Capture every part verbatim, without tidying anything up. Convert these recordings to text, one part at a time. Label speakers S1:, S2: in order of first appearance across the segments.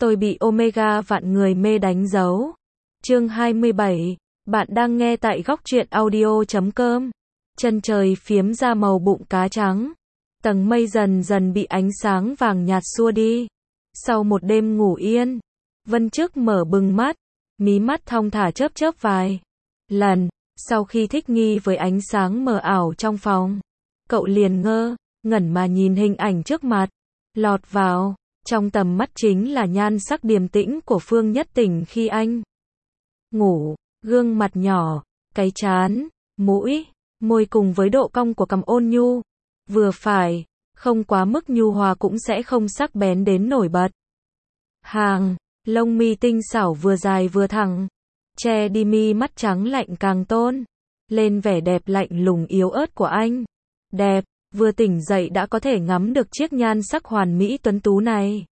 S1: Tôi bị Omega vạn người mê đánh dấu. Chương hai mươi bảy. Bạn đang nghe tại góc truyện audio chấm com. Chân trời phiếm ra màu bụng cá trắng. Tầng mây dần dần bị ánh sáng vàng nhạt xua đi. Sau một đêm ngủ yên, Vân Chức mở bừng mắt, mí mắt thong thả chớp chớp vài lần. Sau khi thích nghi với ánh sáng mờ ảo trong phòng, cậu liền ngơ ngẩn mà nhìn hình ảnh trước mặt. Lọt vào trong tầm mắt chính là nhan sắc điềm tĩnh của Phương Nhất Tỉnh khi anh ngủ. Gương mặt nhỏ, cái trán, mũi, môi cùng với độ cong của cằm ôn nhu, vừa phải, không quá mức nhu hòa cũng sẽ không sắc bén đến nổi bật. Hàng lông mi tinh xảo vừa dài vừa thẳng, che đi mi mắt trắng lạnh càng tôn lên vẻ đẹp lạnh lùng yếu ớt của anh. Đẹp, vừa tỉnh dậy đã có thể ngắm được chiếc nhan sắc hoàn mỹ tuấn tú này.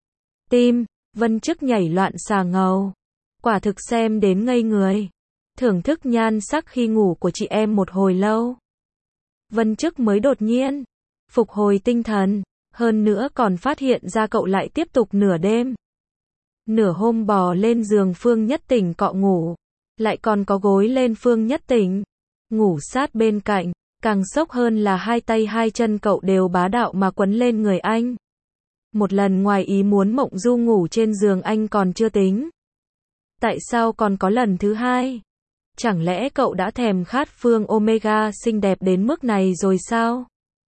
S1: Tim Vân Chức nhảy loạn xà ngầu, quả thực xem đến ngây người. Thưởng thức nhan sắc khi ngủ của chị em một hồi lâu, Vân Chức mới đột nhiên phục hồi tinh thần, hơn nữa còn phát hiện ra cậu lại tiếp tục nửa đêm, nửa hôm bò lên giường Phương Nhất Tỉnh cọ ngủ, lại còn có gối lên Phương Nhất Tỉnh, ngủ sát bên cạnh. Càng sốc hơn là hai tay hai chân cậu đều bá đạo mà quấn lên người anh. Một lần ngoài ý muốn mộng du ngủ trên giường anh còn chưa tính, tại sao còn có lần thứ hai? Chẳng lẽ cậu đã thèm khát Phương Omega xinh đẹp đến mức này rồi sao?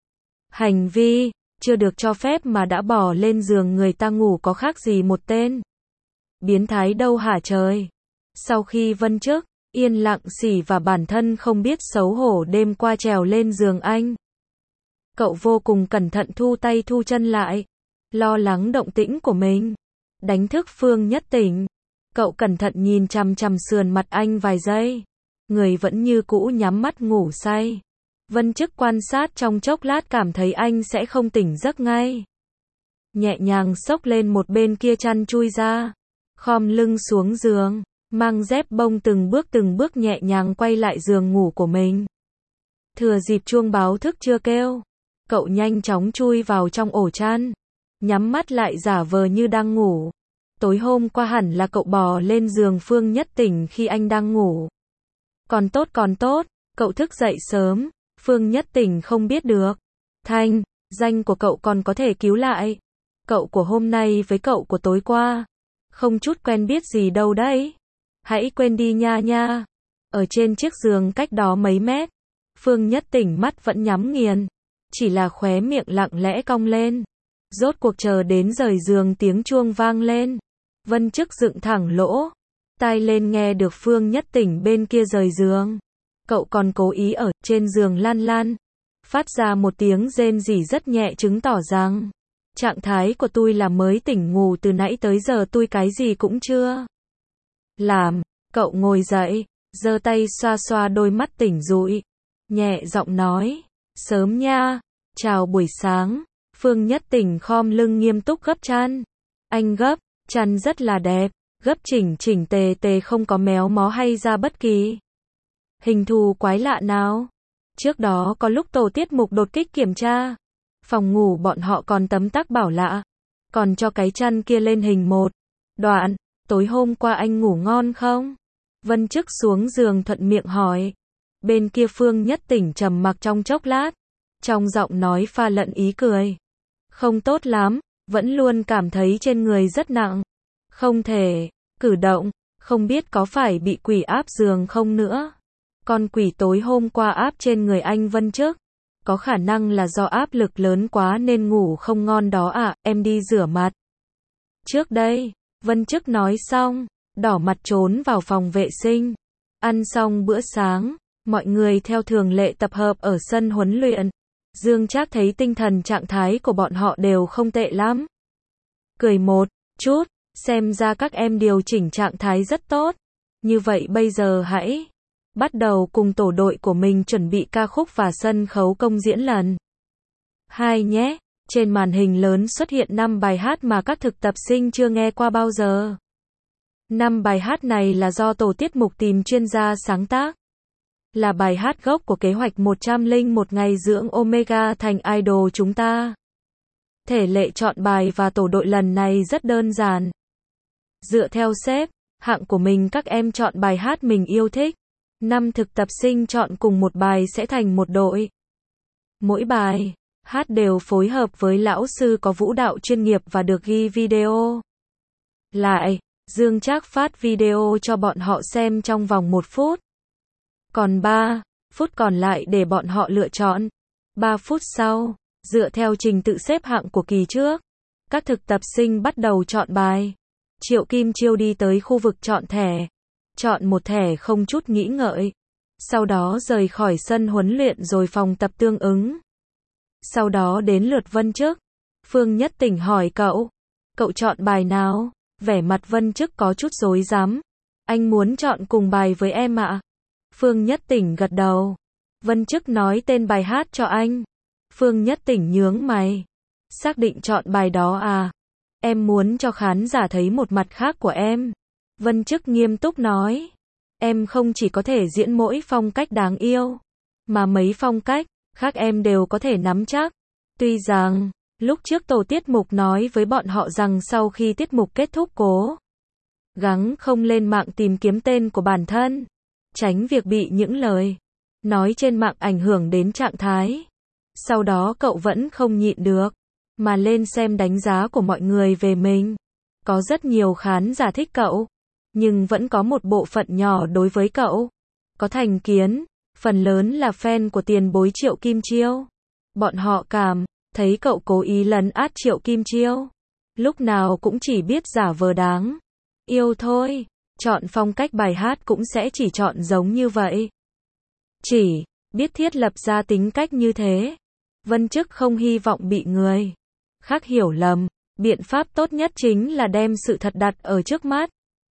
S1: Hành vi chưa được cho phép mà đã bỏ lên giường người ta ngủ có khác gì một tên biến thái đâu hả trời? Sau khi Vân Chức yên lặng xỉ và bản thân không biết xấu hổ đêm qua trèo lên giường anh, cậu vô cùng cẩn thận thu tay thu chân lại, lo lắng động tĩnh của mình đánh thức Phương Nhất Tỉnh. Cậu cẩn thận nhìn chằm chằm sườn mặt anh vài giây, người vẫn như cũ nhắm mắt ngủ say. Vân Chức quan sát trong chốc lát cảm thấy anh sẽ không tỉnh giấc ngay, nhẹ nhàng xốc lên một bên kia chăn chui ra, khom lưng xuống giường, mang dép bông từng bước từng bước nhẹ nhàng quay lại giường ngủ của mình. Thừa dịp chuông báo thức chưa kêu, cậu nhanh chóng chui vào trong ổ chăn, nhắm mắt lại giả vờ như đang ngủ. Tối hôm qua hẳn là cậu bò lên giường Phương Nhất Tỉnh khi anh đang ngủ. Còn tốt còn tốt, cậu thức dậy sớm, Phương Nhất Tỉnh không biết được. Thanh danh của cậu còn có thể cứu lại. Cậu của hôm nay với cậu của tối qua không chút quen biết gì đâu đấy. Hãy quên đi nha nha. Ở trên chiếc giường cách đó mấy mét, Phương Nhất Tỉnh mắt vẫn nhắm nghiền, chỉ là khóe miệng lặng lẽ cong lên. Rốt cuộc chờ đến rời giường tiếng chuông vang lên, Vân Chức dựng thẳng lỗ tai lên nghe được Phương Nhất Tỉnh bên kia rời giường. Cậu còn cố ý ở trên giường lăn lăn, phát ra một tiếng rên rỉ rất nhẹ chứng tỏ rằng trạng thái của tôi là mới tỉnh ngủ từ nãy tới giờ tôi cái gì cũng chưa làm. Cậu ngồi dậy, giơ tay xoa xoa đôi mắt tỉnh dụi, nhẹ giọng nói, sớm nha, chào buổi sáng. Phương Nhất Tỉnh khom lưng nghiêm túc gấp chăn. Anh gấp chăn rất là đẹp, gấp chỉnh chỉnh tề tề không có méo mó hay ra bất kỳ hình thù quái lạ nào. Trước đó có lúc tổ tiết mục đột kích kiểm tra phòng ngủ, bọn họ còn tấm tắc bảo lạ, còn cho cái chăn kia lên hình một đoạn. Tối hôm qua anh ngủ ngon không? Vân Chức xuống giường thuận miệng hỏi. Bên kia Phương Nhất Tỉnh trầm mặc trong chốc lát, trong giọng nói pha lẫn ý cười. Không tốt lắm, vẫn luôn cảm thấy trên người rất nặng, không thể cử động, không biết có phải bị quỷ áp giường không nữa. Con quỷ tối hôm qua áp trên người anh Vân Chức, có khả năng là do áp lực lớn quá nên ngủ không ngon đó à, em đi rửa mặt trước đây. Vân Chức nói xong, đỏ mặt trốn vào phòng vệ sinh. Ăn xong bữa sáng, mọi người theo thường lệ tập hợp ở sân huấn luyện. Dương Trác thấy tinh thần trạng thái của bọn họ đều không tệ lắm, cười một chút, xem ra các em điều chỉnh trạng thái rất tốt. Như vậy bây giờ hãy bắt đầu cùng tổ đội của mình chuẩn bị ca khúc và sân khấu công diễn lần hai nhé. Trên màn hình lớn xuất hiện năm bài hát mà các thực tập sinh chưa nghe qua bao giờ. Năm bài hát này là do tổ tiết mục tìm chuyên gia sáng tác, là bài hát gốc của kế hoạch một trăm lẻ một ngày dưỡng Omega thành idol chúng ta. Thể lệ chọn bài và tổ đội lần này rất đơn giản, Dựa theo xếp hạng của mình các em chọn bài hát mình yêu thích. Năm thực tập sinh chọn cùng một bài sẽ thành một đội. Mỗi bài hát đều phối hợp với lão sư có vũ đạo chuyên nghiệp và được ghi video lại. Dương Trác phát video cho bọn họ xem trong vòng một phút. Còn ba phút còn lại để bọn họ lựa chọn. ba phút sau, dựa theo trình tự xếp hạng của kỳ trước, các thực tập sinh bắt đầu chọn bài. Triệu Kim Chiêu đi tới khu vực chọn thẻ. Chọn một thẻ không chút nghĩ ngợi. Sau đó rời khỏi sân huấn luyện rồi phòng tập tương ứng. Sau đó đến lượt Vân Chức. Phương Nhất Tỉnh hỏi cậu. Cậu chọn bài nào? Vẻ mặt Vân Chức có chút rối rắm. Anh muốn chọn cùng bài với em ạ. Phương Nhất Tỉnh gật đầu. Vân Chức nói tên bài hát cho anh. Phương Nhất Tỉnh nhướng mày. Xác định chọn bài đó à? Em muốn cho khán giả thấy một mặt khác của em. Vân Chức nghiêm túc nói. Em không chỉ có thể diễn mỗi phong cách đáng yêu, mà mấy phong cách khác em đều có thể nắm chắc. Tuy rằng, lúc trước tổ tiết mục nói với bọn họ rằng sau khi tiết mục kết thúc cố gắng không lên mạng tìm kiếm tên của bản thân, tránh việc bị những lời nói trên mạng ảnh hưởng đến trạng thái. Sau đó cậu vẫn không nhịn được, mà lên xem đánh giá của mọi người về mình. Có rất nhiều khán giả thích cậu, nhưng vẫn có một bộ phận nhỏ đối với cậu có thành kiến, phần lớn là fan của tiền bối Triệu Kim Chiêu. Bọn họ cảm thấy cậu cố ý lấn át Triệu Kim Chiêu, lúc nào cũng chỉ biết giả vờ đáng yêu thôi. Chọn phong cách bài hát cũng sẽ chỉ chọn giống như vậy. Chỉ biết thiết lập ra tính cách như thế. Vân Chức không hy vọng bị người khác hiểu lầm. Biện pháp tốt nhất chính là đem sự thật đặt ở trước mắt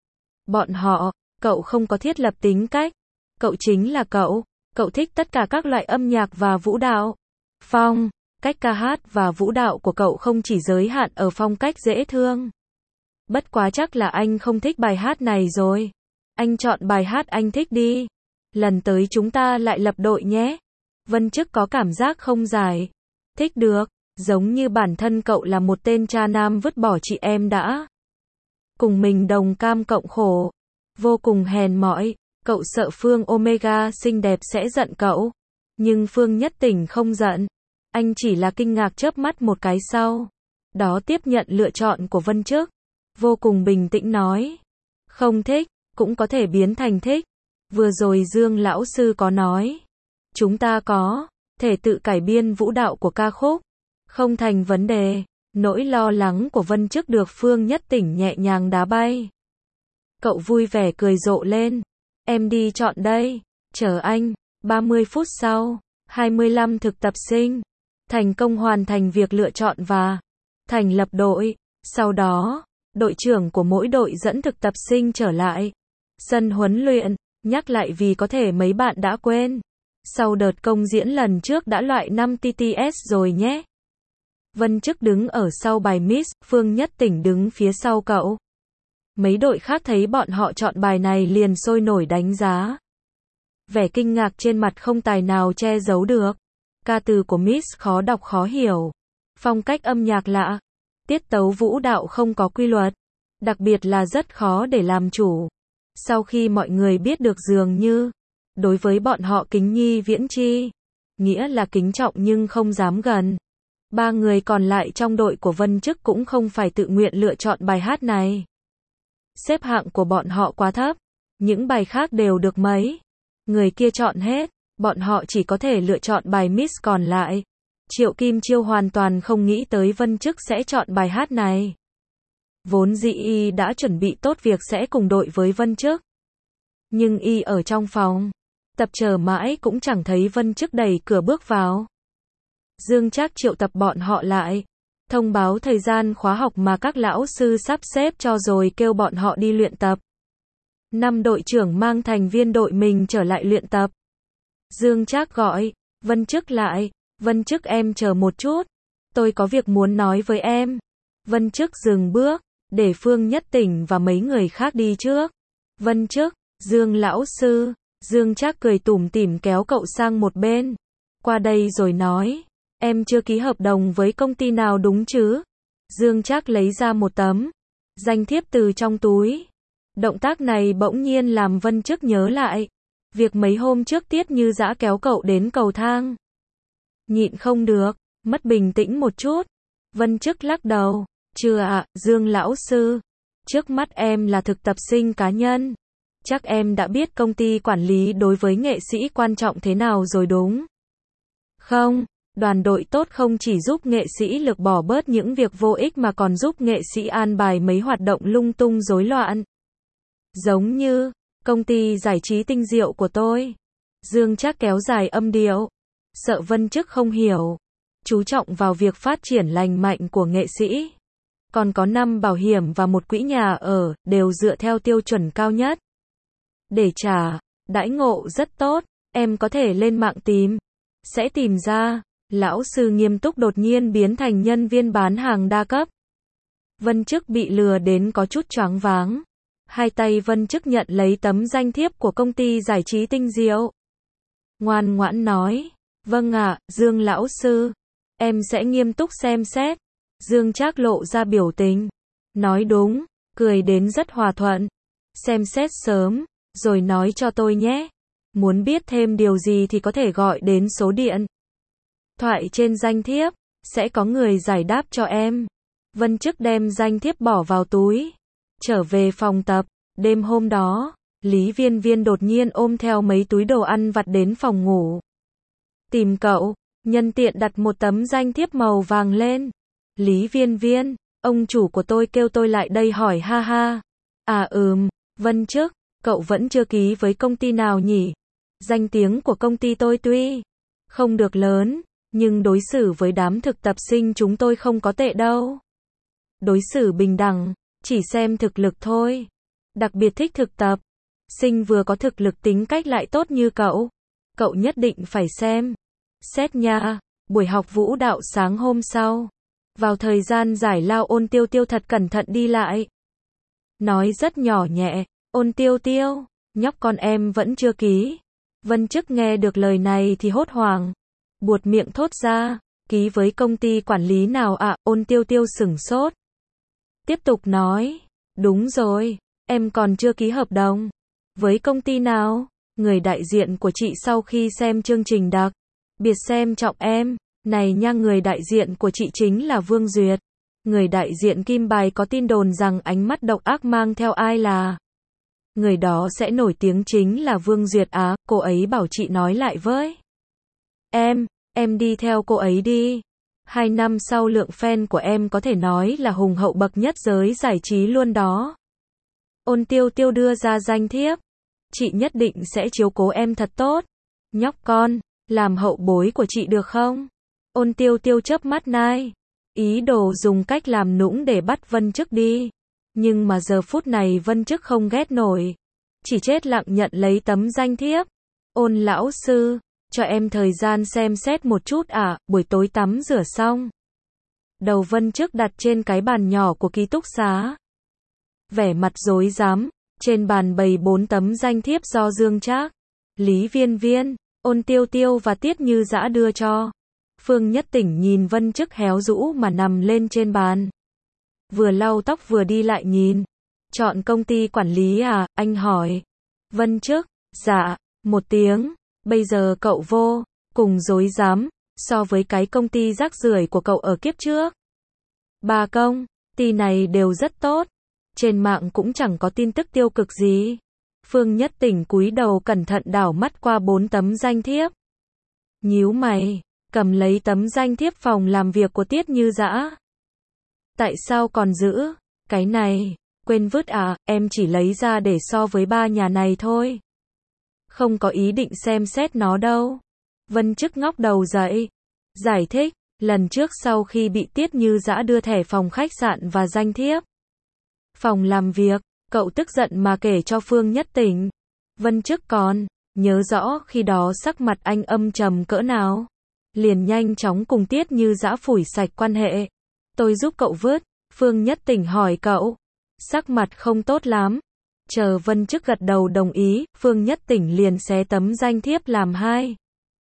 S1: bọn họ. Cậu không có thiết lập tính cách. Cậu chính là cậu. Cậu thích tất cả các loại âm nhạc và vũ đạo. Phong cách ca hát và vũ đạo của cậu không chỉ giới hạn ở phong cách dễ thương. Bất quá chắc là anh không thích bài hát này rồi. Anh chọn bài hát anh thích đi. Lần tới chúng ta lại lập đội nhé. Vân Chức có cảm giác không giải thích được. Giống như bản thân cậu là một tên cha nam vứt bỏ chị em đã cùng mình đồng cam cộng khổ. Vô cùng hèn mỏi. Cậu sợ Phương Omega xinh đẹp sẽ giận cậu. Nhưng Phương Nhất Tỉnh không giận. Anh chỉ là kinh ngạc chớp mắt một cái sau đó tiếp nhận lựa chọn của Vân Chức. Vô cùng bình tĩnh nói. Không thích, cũng có thể biến thành thích. Vừa rồi Dương lão sư có nói. Chúng ta có thể tự cải biên vũ đạo của ca khúc. Không thành vấn đề. Nỗi lo lắng của Vân Chức được Phương Nhất Tỉnh nhẹ nhàng đá bay. Cậu vui vẻ cười rộ lên. Em đi chọn đây. Chờ anh. ba mươi phút sau, hai mươi lăm thực tập sinh thành công hoàn thành việc lựa chọn và thành lập đội. Sau đó, đội trưởng của mỗi đội dẫn thực tập sinh trở lại sân huấn luyện, nhắc lại vì có thể mấy bạn đã quên. Sau đợt công diễn lần trước đã loại năm T T S rồi nhé. Vân Chức đứng ở sau bài Miss, Phương Nhất Tỉnh đứng phía sau cậu. Mấy đội khác thấy bọn họ chọn bài này liền sôi nổi đánh giá. Vẻ kinh ngạc trên mặt không tài nào che giấu được. Ca từ của Miss khó đọc khó hiểu. Phong cách âm nhạc lạ. Tiết tấu vũ đạo không có quy luật. Đặc biệt là rất khó để làm chủ. Sau khi mọi người biết được dường như, đối với bọn họ kính nhi viễn chi, nghĩa là kính trọng nhưng không dám gần. Ba người còn lại trong đội của Vân Chức cũng không phải tự nguyện lựa chọn bài hát này. Xếp hạng của bọn họ quá thấp. Những bài khác đều được mấy người kia chọn hết. Bọn họ chỉ có thể lựa chọn bài Miss còn lại. Triệu Kim Chiêu hoàn toàn không nghĩ tới Vân Chức sẽ chọn bài hát này. Vốn dĩ y đã chuẩn bị tốt việc sẽ cùng đội với Vân Chức. Nhưng y ở trong phòng tập chờ mãi cũng chẳng thấy Vân Chức đẩy cửa bước vào. Dương Trác triệu tập bọn họ lại, thông báo thời gian khóa học mà các lão sư sắp xếp cho rồi kêu bọn họ đi luyện tập. Năm đội trưởng mang thành viên đội mình trở lại luyện tập. Dương Trác gọi Vân Chức lại. Vân Chức em chờ một chút. Tôi có việc muốn nói với em. Vân Chức dừng bước, để Phương Nhất Tỉnh và mấy người khác đi trước. Vân Chức, Dương lão sư. Dương Trác cười tủm tỉm kéo cậu sang một bên. Qua đây rồi nói. Em chưa ký hợp đồng với công ty nào đúng chứ? Dương Trác lấy ra một tấm danh thiếp từ trong túi. Động tác này bỗng nhiên làm Vân Chức nhớ lại việc mấy hôm trước Tiết Như Dã kéo cậu đến cầu thang. Nhịn không được, mất bình tĩnh một chút. Vân Chức lắc đầu, chưa ạ, Dương lão sư. Trước mắt em là thực tập sinh cá nhân. Chắc em đã biết công ty quản lý đối với nghệ sĩ quan trọng thế nào rồi đúng không? Đoàn đội tốt không chỉ giúp nghệ sĩ lược bỏ bớt những việc vô ích mà còn giúp nghệ sĩ an bài mấy hoạt động lung tung rối loạn. Giống như công ty giải trí tinh diệu của tôi. Dương Trác kéo dài âm điệu. Sợ Vân Chức không hiểu. Chú trọng vào việc phát triển lành mạnh của nghệ sĩ. Còn có năm bảo hiểm và một quỹ nhà ở, đều dựa theo tiêu chuẩn cao nhất. Để trả, đãi ngộ rất tốt, em có thể lên mạng tìm. Sẽ tìm ra. Lão sư nghiêm túc đột nhiên biến thành nhân viên bán hàng đa cấp. Vân Chức bị lừa đến có chút choáng váng. Hai tay Vân Chức nhận lấy tấm danh thiếp của công ty giải trí tinh diệu. Ngoan ngoãn nói, vâng ạ, Dương lão sư. Em sẽ nghiêm túc xem xét. Dương Trác lộ ra biểu tình. Nói đúng, cười đến rất hòa thuận. Xem xét sớm, rồi nói cho tôi nhé. Muốn biết thêm điều gì thì có thể gọi đến số điện thoại trên danh thiếp, sẽ có người giải đáp cho em. Vân Chức đem danh thiếp bỏ vào túi. Trở về phòng tập, đêm hôm đó, Lý Viên Viên đột nhiên ôm theo mấy túi đồ ăn vặt đến phòng ngủ. Tìm cậu, nhân tiện đặt một tấm danh thiếp màu vàng lên. Lý Viên Viên, ông chủ của tôi kêu tôi lại đây hỏi ha ha. À ừm, Vân Chức, cậu vẫn chưa ký với công ty nào nhỉ? Danh tiếng của công ty tôi tuy không được lớn, nhưng đối xử với đám thực tập sinh chúng tôi không có tệ đâu. Đối xử bình đẳng, chỉ xem thực lực thôi. Đặc biệt thích thực tập sinh vừa có thực lực tính cách lại tốt như cậu. Cậu nhất định phải xem. Xét nha. Buổi học vũ đạo sáng hôm sau. Vào thời gian giải lao Ôn Tiêu Tiêu thật cẩn thận đi lại. Nói rất nhỏ nhẹ. Ôn Tiêu Tiêu, nhóc con em vẫn chưa ký. Vân Chức nghe được lời này thì hốt hoảng. Buột miệng thốt ra, ký với công ty quản lý nào ạ? À? Ôn Tiêu Tiêu sửng sốt. Tiếp tục nói, đúng rồi, em còn chưa ký hợp đồng. Với công ty nào? Người đại diện của chị sau khi xem chương trình đặc biệt xem trọng em. Này nha, người đại diện của chị chính là Vương Duyệt. Người đại diện Kim Bài có tin đồn rằng ánh mắt độc ác mang theo ai là người đó sẽ nổi tiếng chính là Vương Duyệt á. Cô ấy bảo chị nói lại với em, em đi theo cô ấy đi. Hai năm sau lượng fan của em có thể nói là hùng hậu bậc nhất giới giải trí luôn đó. Ôn Tiêu Tiêu đưa ra danh thiếp. Chị nhất định sẽ chiếu cố em thật tốt. Nhóc con, làm hậu bối của chị được không? Ôn Tiêu Tiêu chớp mắt nai. Ý đồ dùng cách làm nũng để bắt Vân Chức đi. Nhưng mà giờ phút này Vân Chức không ghét nổi. Chỉ chết lặng nhận lấy tấm danh thiếp. Ôn lão sư, cho em thời gian xem xét một chút à, buổi tối tắm rửa xong. Đầu Vân Chức đặt trên cái bàn nhỏ của ký túc xá. Vẻ mặt rối rắm, trên bàn bày bốn tấm danh thiếp do Dương Trác, Lý Viên Viên, Ôn Tiêu Tiêu và Tiết Như Dã đưa cho. Phương Nhất Tỉnh nhìn Vân Chức héo rũ mà nằm lên trên bàn. Vừa lau tóc vừa đi lại nhìn. Chọn công ty quản lý à, anh hỏi. Vân Chức, dạ, một tiếng. Bây giờ cậu vô cùng rối rắm so với cái công ty rác rưởi của cậu ở kiếp trước. Ba công ty này đều rất tốt. Trên mạng cũng chẳng có tin tức tiêu cực gì. Phương Nhất Tỉnh cúi đầu cẩn thận đảo mắt qua bốn tấm danh thiếp. Nhíu mày, cầm lấy tấm danh thiếp phòng làm việc của Tiết Như Dã. Tại sao còn giữ cái này? Quên vứt à, em chỉ lấy ra để so với ba nhà này thôi. Không có ý định xem xét nó đâu. Vân Chức ngóc đầu dậy. Giải thích, lần trước sau khi bị Tiết Như Dã đưa thẻ phòng khách sạn và danh thiếp phòng làm việc, cậu tức giận mà kể cho Phương Nhất Tỉnh. Vân Chức còn nhớ rõ khi đó sắc mặt anh âm trầm cỡ nào. Liền nhanh chóng cùng Tiết Như Dã phủi sạch quan hệ. Tôi giúp cậu vứt. Phương Nhất Tỉnh hỏi cậu. Sắc mặt không tốt lắm. Chờ Vân Chức gật đầu đồng ý, Phương Nhất Tỉnh liền xé tấm danh thiếp làm hai.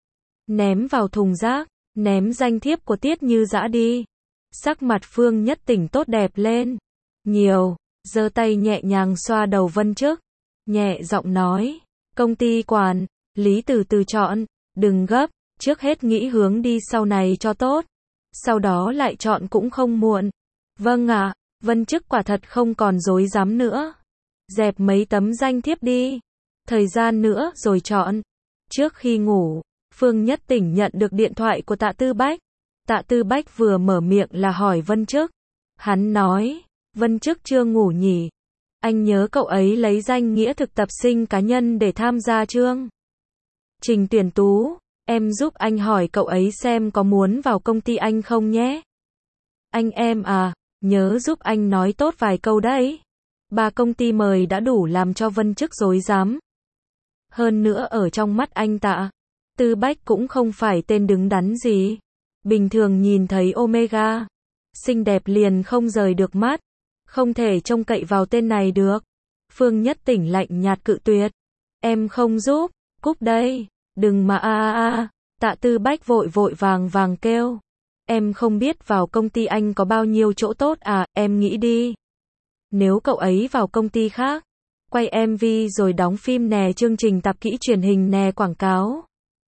S1: Ném vào thùng rác, ném danh thiếp của Tiết Như Dã đi. Sắc mặt Phương Nhất Tỉnh tốt đẹp lên nhiều. giơ tay nhẹ nhàng xoa đầu Vân Chức, nhẹ giọng nói, công ty quản lý từ từ chọn, đừng gấp, trước hết nghĩ hướng đi sau này cho tốt, sau đó lại chọn cũng không muộn. Vâng ạ, Vân Chức quả thật không còn dối dám nữa. Dẹp mấy tấm danh thiếp đi, thời gian nữa rồi chọn. Trước khi ngủ, Phương Nhất Tỉnh nhận được điện thoại của Tạ Tư Bách. Tạ Tư Bách vừa mở miệng là hỏi Vân Chức. Hắn nói, Vân Chức chưa ngủ nhỉ? Anh nhớ cậu ấy lấy danh nghĩa thực tập sinh cá nhân để tham gia chương trình tuyển tú. Em giúp anh hỏi cậu ấy xem có muốn vào công ty anh không nhé. Anh em à, nhớ giúp anh nói tốt vài câu đấy. Ba công ty mời đã đủ làm cho Vân Chức rối rắm. Hơn nữa ở trong mắt anh Tạ Tư Bách cũng không phải tên đứng đắn gì. Bình thường nhìn thấy Omega xinh đẹp liền không rời được mắt. Không thể trông cậy vào tên này được. Phương Nhất Tỉnh lạnh nhạt cự tuyệt. Em không giúp, cúp đây, đừng mà a a a. Tạ Tư Bách vội vội vàng vàng kêu. Em không biết vào công ty anh có bao nhiêu chỗ tốt à, em nghĩ đi. Nếu cậu ấy vào công ty khác, quay em vê rồi đóng phim nè, chương trình tạp kỹ truyền hình nè, quảng cáo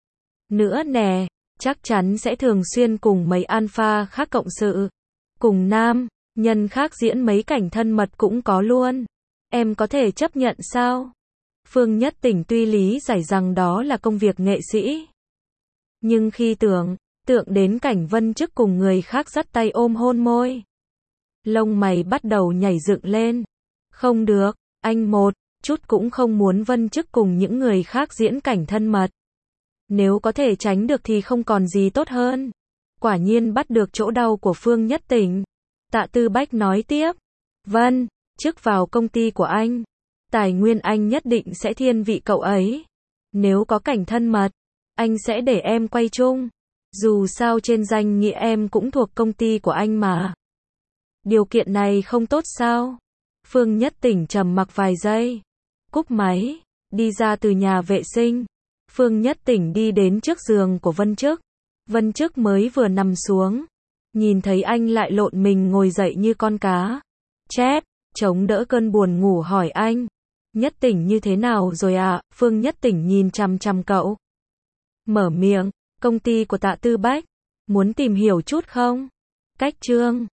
S1: nữa nè, chắc chắn sẽ thường xuyên cùng mấy alpha khác cộng sự. Cùng nam nhân khác diễn mấy cảnh thân mật cũng có luôn. Em có thể chấp nhận sao? Phương Nhất Tỉnh tuy lý giải rằng đó là công việc nghệ sĩ. Nhưng khi tưởng, tượng đến cảnh Vân Chức cùng người khác dắt tay ôm hôn môi. Lông mày bắt đầu nhảy dựng lên. Không được, anh một chút cũng không muốn Vân Chức cùng những người khác diễn cảnh thân mật. Nếu có thể tránh được thì không còn gì tốt hơn. Quả nhiên bắt được chỗ đau của Phương Nhất Tỉnh. Tạ Tư Bách nói tiếp. Vân, Chức vào công ty của anh. Tài nguyên anh nhất định sẽ thiên vị cậu ấy. Nếu có cảnh thân mật, anh sẽ để em quay chung. Dù sao trên danh nghĩa em cũng thuộc công ty của anh mà. Điều kiện này không tốt sao? Phương Nhất Tỉnh trầm mặc vài giây. Cúp máy, đi ra từ nhà vệ sinh. Phương Nhất Tỉnh đi đến trước giường của Vân Chức. Vân Chức mới vừa nằm xuống. Nhìn thấy anh lại lộn mình ngồi dậy như con cá chép, chống đỡ cơn buồn ngủ hỏi anh. Nhất Tỉnh như thế nào rồi à? Phương Nhất Tỉnh nhìn chằm chằm cậu. Mở miệng, công ty của Tạ Tư Bách. Muốn tìm hiểu chút không? Cách chương